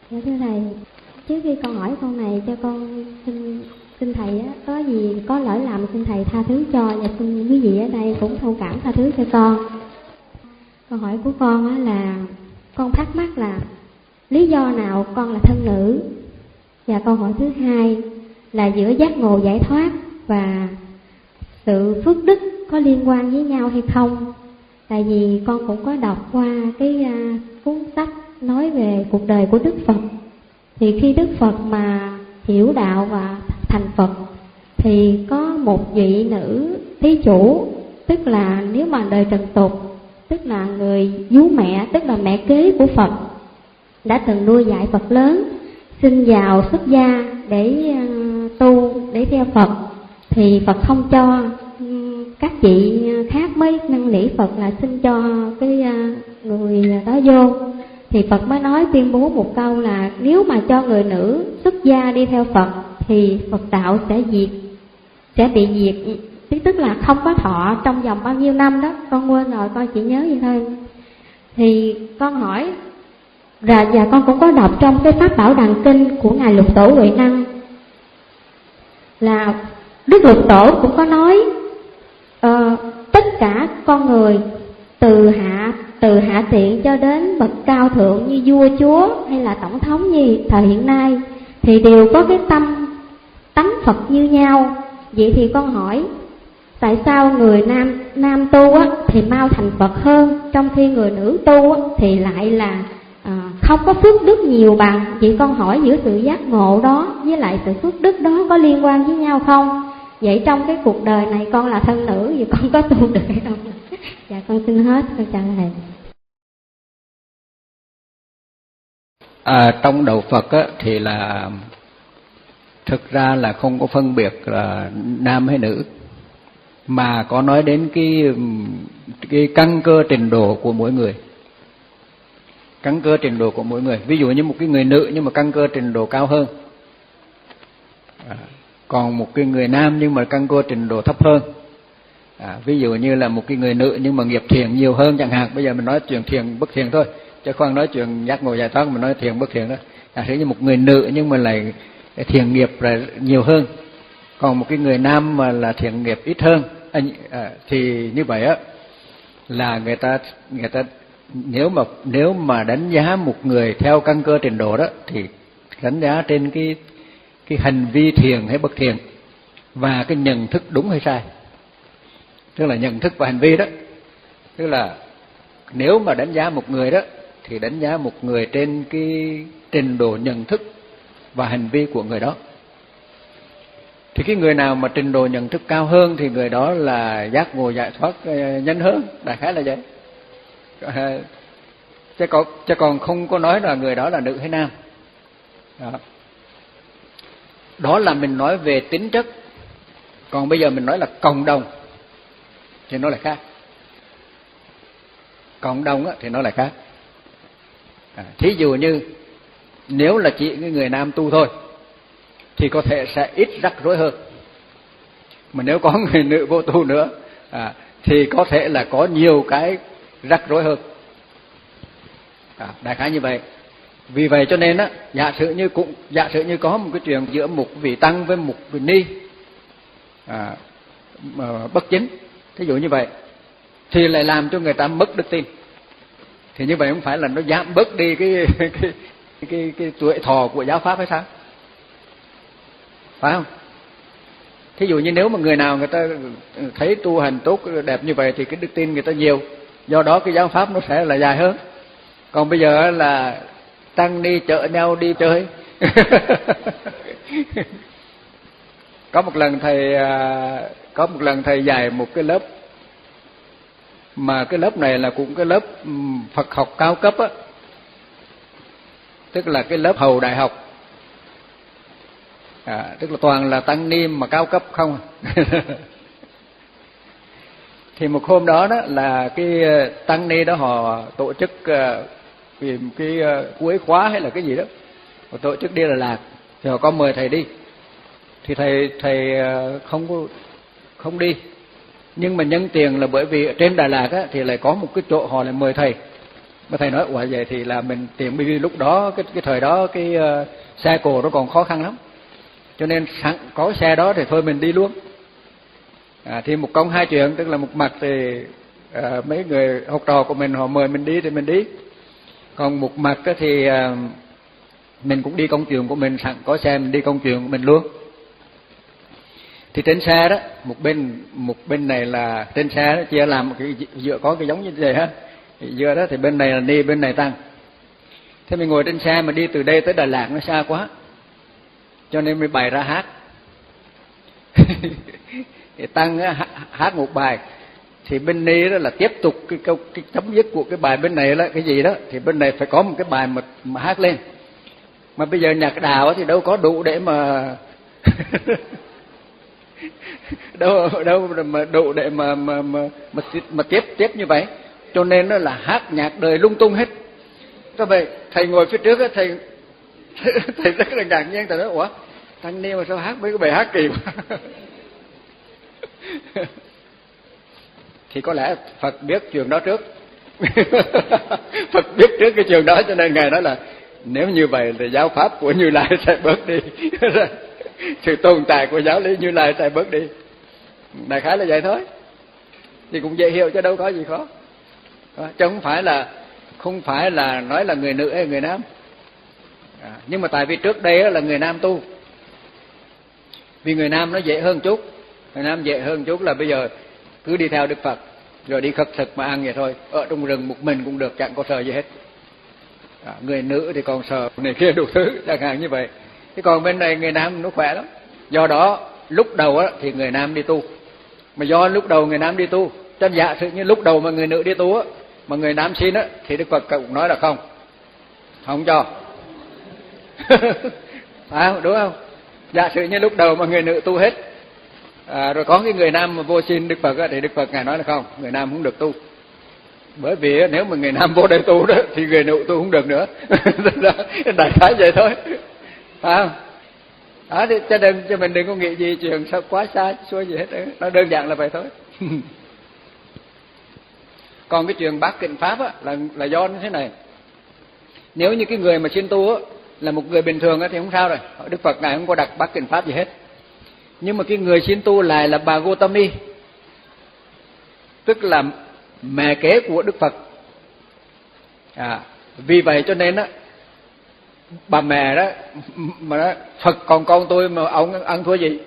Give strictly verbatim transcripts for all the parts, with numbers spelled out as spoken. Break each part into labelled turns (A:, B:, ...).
A: Dạ thưa thầy, trước khi con hỏi câu này cho con xin xin thầy á, có gì có lỗi lầm xin thầy tha thứ cho, và xin quý vị ở đây cũng thông cảm tha thứ cho con. Câu hỏi của con á là con thắc mắc là lý do nào con là thân nữ, và câu hỏi thứ hai là giữa giác ngộ giải thoát và sự phước đức có liên quan với nhau hay không. Tại vì con cũng có đọc qua cái uh, cuốn sách nói về cuộc đời của Đức Phật, thì khi Đức Phật mà hiểu đạo và thành Phật thì có một vị nữ thí chủ, tức là nếu mà đời trần tục, tức là người vú mẹ, tức là mẹ kế của Phật, đã từng nuôi dạy Phật lớn, xin vào xuất gia để uh, tu, để theo Phật, thì Phật không cho. Các chị khác mới năn nỉ Phật là xin cho cái uh, người đó vô, thì Phật mới nói tuyên bố một câu là nếu mà cho người nữ xuất gia đi theo Phật thì Phật đạo sẽ diệt, sẽ bị diệt, tức là không có thọ trong vòng bao nhiêu năm đó, con quên rồi, con chỉ nhớ vậy thôi. Thì con hỏi, và, và con cũng có đọc trong cái Pháp Bảo Đằng Kinh của Ngài Lục Tổ Huệ Năng là Đức Lục Tổ cũng có nói uh, tất cả con người từ hạ từ hạ tiện cho đến bậc cao thượng như vua chúa hay là tổng thống như thời hiện nay thì đều có cái tâm tánh Phật như nhau. Vậy thì con hỏi, tại sao người nam nam tu á, thì mau thành Phật hơn, trong khi người nữ tu á, thì lại là à, không có phước đức nhiều bằng? Vậy con hỏi giữa sự giác ngộ đó với lại sự phước đức đó có liên quan với nhau không? Vậy trong cái cuộc đời này con là thân nữ, vậy con có tu được hay không? Dạ con xin hết, con trả lời.
B: À, trong đạo Phật á, thì là thực ra là không có phân biệt là nam hay nữ, mà có nói đến cái cái căn cơ trình độ của mỗi người. Căn cơ trình độ của mỗi người. Ví dụ như một cái người nữ nhưng mà căn cơ trình độ cao hơn, à, còn một cái người nam nhưng mà căn cơ trình độ thấp hơn. À, ví dụ như là một cái người nữ nhưng mà nghiệp thiện nhiều hơn chẳng hạn. Bây giờ mình nói chuyện thiện bất thiện thôi, chứ không nói chuyện giác ngộ giải thoát, mình nói thiện bất thiện đó. À, thế như một người nữ nhưng mà lại thiện nghiệp là nhiều hơn, còn một cái người nam mà là thiện nghiệp ít hơn, à, thì như vậy á là người ta người ta nếu mà nếu mà đánh giá một người theo căn cơ trình độ đó thì đánh giá trên cái cái hành vi thiện hay bất thiện và cái nhận thức đúng hay sai, tức là nhận thức và hành vi đó. Tức là nếu mà đánh giá một người đó thì đánh giá một người trên cái trình độ nhận thức và hành vi của người đó. Thì cái người nào mà trình độ nhận thức cao hơn thì người đó là giác ngộ giải thoát nhanh hơn, đại khái là vậy. Chứ còn, chứ còn không có nói là người đó là nữ hay nam. Đó. Đó là mình nói về tính chất. Còn bây giờ mình nói là cộng đồng thì nó lại khác. Cộng đồng á, thì nó lại khác. À, thí dụ như nếu là chỉ người nam tu thôi thì có thể sẽ ít rắc rối hơn. Mà nếu có người nữ vô tu nữa à, thì có thể là có nhiều cái rắc rối hơn. À, đại khái như vậy. Vì vậy cho nên á, giả sử như cũng giả sử như có một cái chuyện giữa một vị tăng với một vị ni à, bất chính, thí dụ như vậy, thì lại làm cho người ta mất đức tin. Thì như vậy không phải là nó giảm bớt đi cái cái cái, cái, cái tuổi thọ của giáo pháp hay sao? Phải không? Thí dụ như nếu mà người nào người ta thấy tu hành tốt đẹp như vậy thì cái đức tin người ta nhiều, do đó cái giáo pháp nó sẽ là dài hơn. Còn bây giờ là tăng ni chở nhau đi chơi. Có một lần thầy có một lần thầy dạy một cái lớp, mà cái lớp này là cũng cái lớp Phật học cao cấp á, tức là cái lớp hầu đại học. À, tức là toàn là tăng ni mà cao cấp không. Thì một hôm đó đó là cái tăng ni đó họ tổ chức cái, cái cuối khóa hay là cái gì đó, họ tổ chức đi Đà Lạt, thì họ có mời thầy đi. Thì thầy thầy không có không đi, nhưng mà nhân tiền là bởi vì trên Đà Lạt á, thì lại có một cái chỗ họ lại mời thầy. Mà thầy nói quả vậy thì là mình tiền bi lúc đó cái cái thời đó cái uh, xe cộ nó còn khó khăn lắm, cho nên sẵn có xe đó thì thôi mình đi luôn. À, thì một công hai chuyện, tức là một mặt thì uh, mấy người học trò của mình họ mời mình đi thì mình đi, còn một mặt thì uh, mình cũng đi công chuyện của mình, sẵn có xe mình đi công chuyện của mình luôn. Thì trên xe đó, một bên một bên này là trên xe đó chia làm cái dựa có cái giống như vậy ha, dựa đó thì bên này là Ni, bên này Tăng. Thế mình ngồi trên xe mà đi từ đây tới Đà Lạt nó xa quá, cho nên mình bày ra hát. Thì Tăng hát một bài, thì bên Ni đó là tiếp tục cái câu cái chấm dứt của cái bài bên này là cái gì đó, thì bên này phải có một cái bài mà, mà hát lên. Mà bây giờ nhạc đào thì đâu có đủ để mà đâu đâu mà đủ để mà mà mà mà, mà tiếp tiếp như vậy, cho nên nó là hát nhạc đời lung tung hết. Cho vậy thầy ngồi phía trước á, thầy thầy rất là ngạc nhiên, thầy nói ủa Tăng Ni mà sao hát mấy cái bài hát kỳ quá. Thì có lẽ Phật biết chuyện đó trước. Phật biết trước cái chuyện đó, cho nên ngài nói là nếu như vậy thì giáo pháp của Như Lai sẽ bớt đi. Sự tồn tại của giáo lý Như Lai sẽ bớt đi. Đại khái là vậy thôi. Thì cũng dễ hiểu chứ đâu có gì khó. Chứ không phải là không phải là nói là người nữ hay người nam. À, nhưng mà tại vì trước đây là người nam tu. Vì người nam nó dễ hơn chút. Người nam dễ hơn chút là bây giờ cứ đi theo Đức Phật rồi đi khất thực mà ăn vậy thôi. Ở trong rừng một mình cũng được, chẳng có sợ gì hết. À, người nữ thì còn sợ này kia đủ thứ, chẳng hạn như vậy. Thế còn bên này người nam nó khỏe lắm. Do đó lúc đầu á, thì người nam đi tu. Mà do lúc đầu người nam đi tu, cho giả sử như lúc đầu mà người nữ đi tu á, mà người nam xin á, thì Đức Phật cũng nói là không, không cho. À, đúng không? Giả sử như lúc đầu mà người nữ tu hết, à, rồi có cái người nam mà vô xin Đức Phật á, thì Đức Phật ngài nói là không, người nam không được tu. Bởi vì nếu mà người nam vô đây tu đó thì người nữ tu không được nữa. Đại khái vậy thôi. Phải không? Đó, thì cho nên cho mình đừng có nghĩ gì chuyện sao quá xa xôi gì hết. Nó đơn giản là vậy thôi. Còn cái chuyện bát tịnh pháp á, là là do như thế này. Nếu như cái người mà xin tu á, là một người bình thường á, thì không sao rồi. Đức Phật ngài không có đặt bát tịnh pháp gì hết. Nhưng mà cái người xin tu lại là bà Gotami, tức là mẹ kế của Đức Phật. À, vì vậy cho nên á, bà mẹ đó mà đó, Phật còn con tôi mà ông ăn thua gì.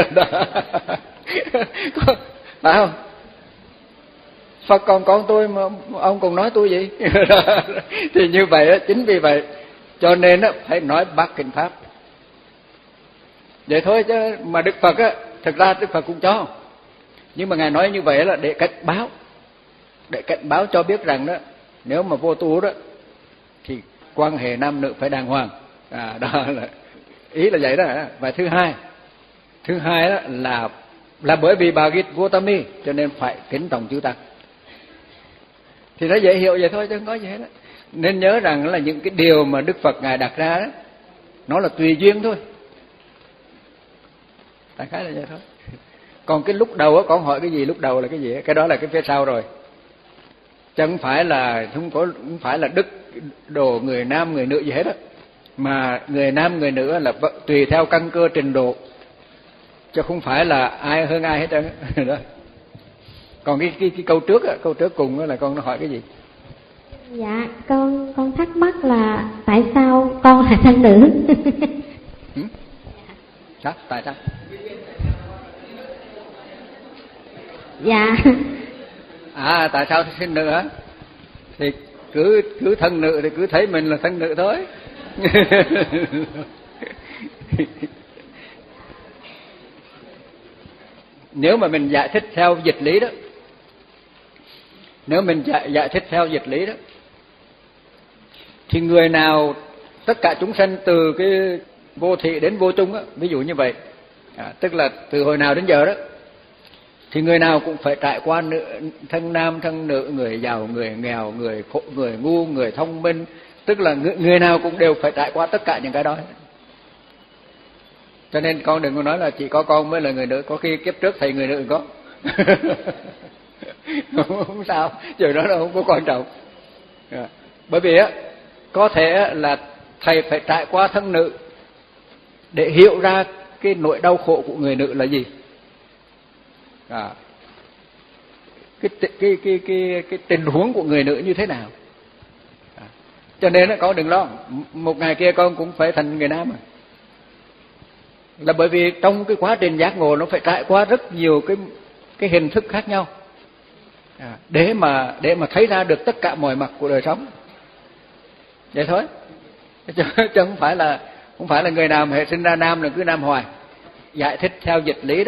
B: Phải không? Phật còn con tôi mà ông còn nói tôi gì. Thì như vậy á, chính vì vậy cho nên á, phải nói bát kinh pháp. Vậy thôi chứ mà Đức Phật á, thực ra Đức Phật cũng cho. Nhưng mà ngài nói như vậy là để cảnh báo, để cảnh báo cho biết rằng đó, nếu mà vô tu đó thì quan hệ nam nữ phải đàng hoàng. À, đó là ý là vậy đó. Và thứ hai, thứ hai đó là là bởi vì bà Gotami cho nên phải kính trọng chư tăng. Thì nó dễ hiểu vậy thôi chứ không có gì hết đó. Nên nhớ rằng là những cái điều mà Đức Phật ngài đặt ra đó, nó là tùy duyên thôi. Đại khái là vậy thôi. Còn cái lúc đầu á, con hỏi cái gì lúc đầu là cái gì, cái đó là cái phía sau rồi. Chứ không phải là không có không phải là đức đồ người nam người nữ gì hết á, mà người nam người nữ là tùy theo căn cơ trình độ, chứ không phải là ai hơn ai hết trơn đó. Còn cái, cái cái câu trước á, câu trước cùng là con nó hỏi cái gì?
A: Dạ, con con thắc mắc là tại sao con là thân nữ?
B: Ừ? Sao? Tại sao?
A: Dạ.
B: À, tại sao sinh nữ hả? Thì cứ cứ thân nữ thì cứ thấy mình là thân nữ thôi. Nếu mà mình giải thích theo dịch lý đó, nếu mình giải, giải thích theo dịch lý đó, thì người nào tất cả chúng sanh từ cái vô thị đến vô chung á, ví dụ như vậy, à, tức là từ hồi nào đến giờ đó, thì người nào cũng phải trải qua nữ, thân nam thân nữ, người giàu người nghèo, người khổ người ngu, người thông minh, tức là người, người nào cũng đều phải trải qua tất cả những cái đó. Cho nên con đừng có nói là chỉ có con mới là người nữ, có khi kiếp trước thầy người nữ có. Không, không sao, chuyện đó nó không có quan trọng. Bởi vì á có thể là thầy phải trải qua thân nữ để hiểu ra cái nỗi đau khổ của người nữ là gì. À, cái, cái cái cái cái tình huống của người nữ như thế nào. À, cho nên á con đừng lo, một ngày kia con cũng phải thành người nam. À. Là bởi vì trong cái quá trình giác ngộ nó phải trải qua rất nhiều cái cái hình thức khác nhau. À, để mà để mà thấy ra được tất cả mọi mặt của đời sống. Vậy thôi. Chứ, chứ không phải là không phải là người nào mà hệ sinh ra nam là cứ nam hoài. Giải thích theo dịch lý đó.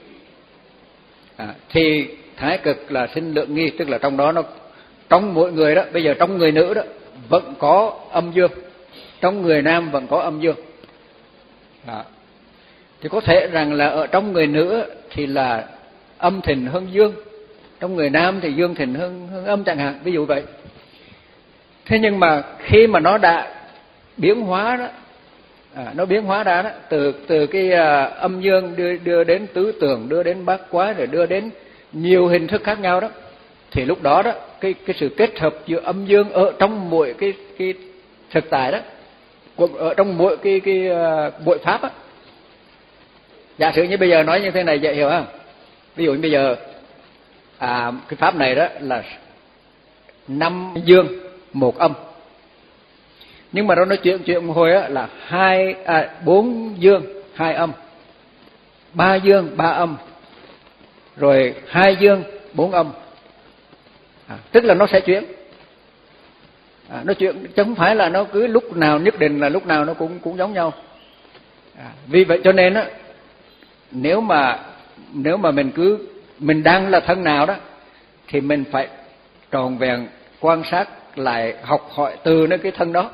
B: À, thì thái cực là sinh lượng nghi, tức là trong đó nó trong mỗi người đó, bây giờ trong người nữ đó vẫn có âm dương, trong người nam vẫn có âm dương. À, thì có thể rằng là ở trong người nữ thì là âm thịnh hơn dương, trong người nam thì dương thịnh hơn, hơn âm chẳng hạn, ví dụ vậy. Thế nhưng mà khi mà nó đã biến hóa đó, à, nó biến hóa ra đó, từ từ cái uh, âm dương đưa đưa đến tứ tưởng, đưa đến bát quái, rồi đưa đến nhiều hình thức khác nhau đó, thì lúc đó đó cái cái sự kết hợp giữa âm dương ở trong mỗi cái cái thực tại đó, ở trong mỗi cái cái uh, bội pháp á. Giả sử như bây giờ nói như thế này dễ hiểu không? Ví dụ như bây giờ à, cái pháp này đó là năm dương một âm, nhưng mà nó nói chuyện chuyện một hồi á là hai à, bốn dương hai âm, ba dương ba âm, rồi hai dương bốn âm. À, tức là nó sẽ chuyển. À, nó chuyển chứ không phải là nó cứ lúc nào nhất định là lúc nào nó cũng cũng giống nhau. À, vì vậy cho nên á, nếu mà nếu mà mình cứ mình đang là thân nào đó thì mình phải trọn vẹn quan sát lại, học hỏi từ nơi cái thân đó,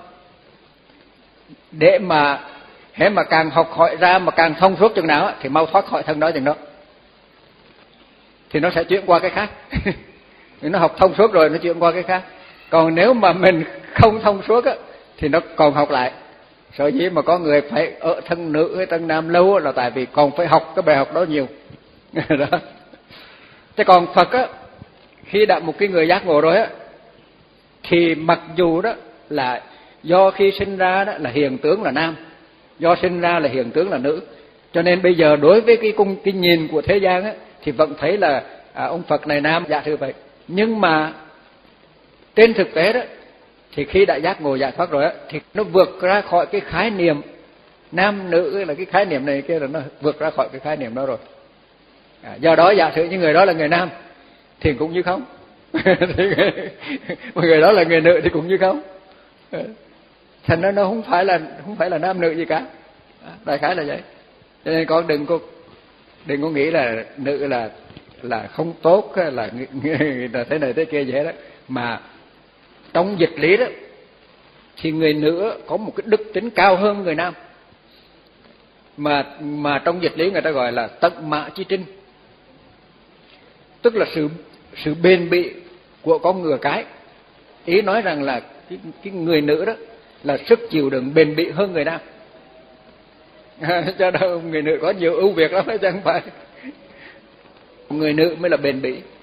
B: để mà hễ mà càng học hỏi ra mà càng thông suốt chừng nào thì mau thoát khỏi thân đó chừng đó, thì nó sẽ chuyển qua cái khác. Nó học thông suốt rồi nó chuyển qua cái khác. Còn nếu mà mình không thông suốt á thì nó còn học lại. Sở dĩ mà có người phải ở thân nữ hay thân nam lâu là tại vì còn phải học cái bài học đó nhiều. Đó. Thế còn Phật á, khi đã một cái người giác ngộ rồi á, thì mặc dù đó là do khi sinh ra đó là hiện tướng là nam, do sinh ra là hiện tướng là nữ, cho nên bây giờ đối với cái cung cái nhìn của thế gian á thì vẫn thấy là à, ông Phật này nam, dạ thưa vậy. Nhưng mà trên thực tế đó thì khi đã giác ngộ giải thoát rồi á thì nó vượt ra khỏi cái khái niệm nam nữ, là cái khái niệm này kia, là nó vượt ra khỏi cái khái niệm đó rồi. À, do đó giả sử như người đó là người nam thì cũng như không. Mà người đó là người nữ thì cũng như không. Thành ra nó không phải là không phải là nam nữ gì cả. Đại khái là vậy. Cho nên con đừng có đừng có nghĩ là nữ là là không tốt, là là thế này thế kia gì hết đó. Mà trong dịch lý đó thì người nữ có một cái đức tính cao hơn người nam. Mà mà trong dịch lý người ta gọi là tận mã chi trinh. Tức là sự sự bền bỉ của con ngựa cái. Ý nói rằng là cái, cái người nữ đó là sức chịu đựng bền bỉ hơn người nam. À, cho đâu người nữ có nhiều ưu việt lắm chứ không phải. Người nữ mới là bền bỉ.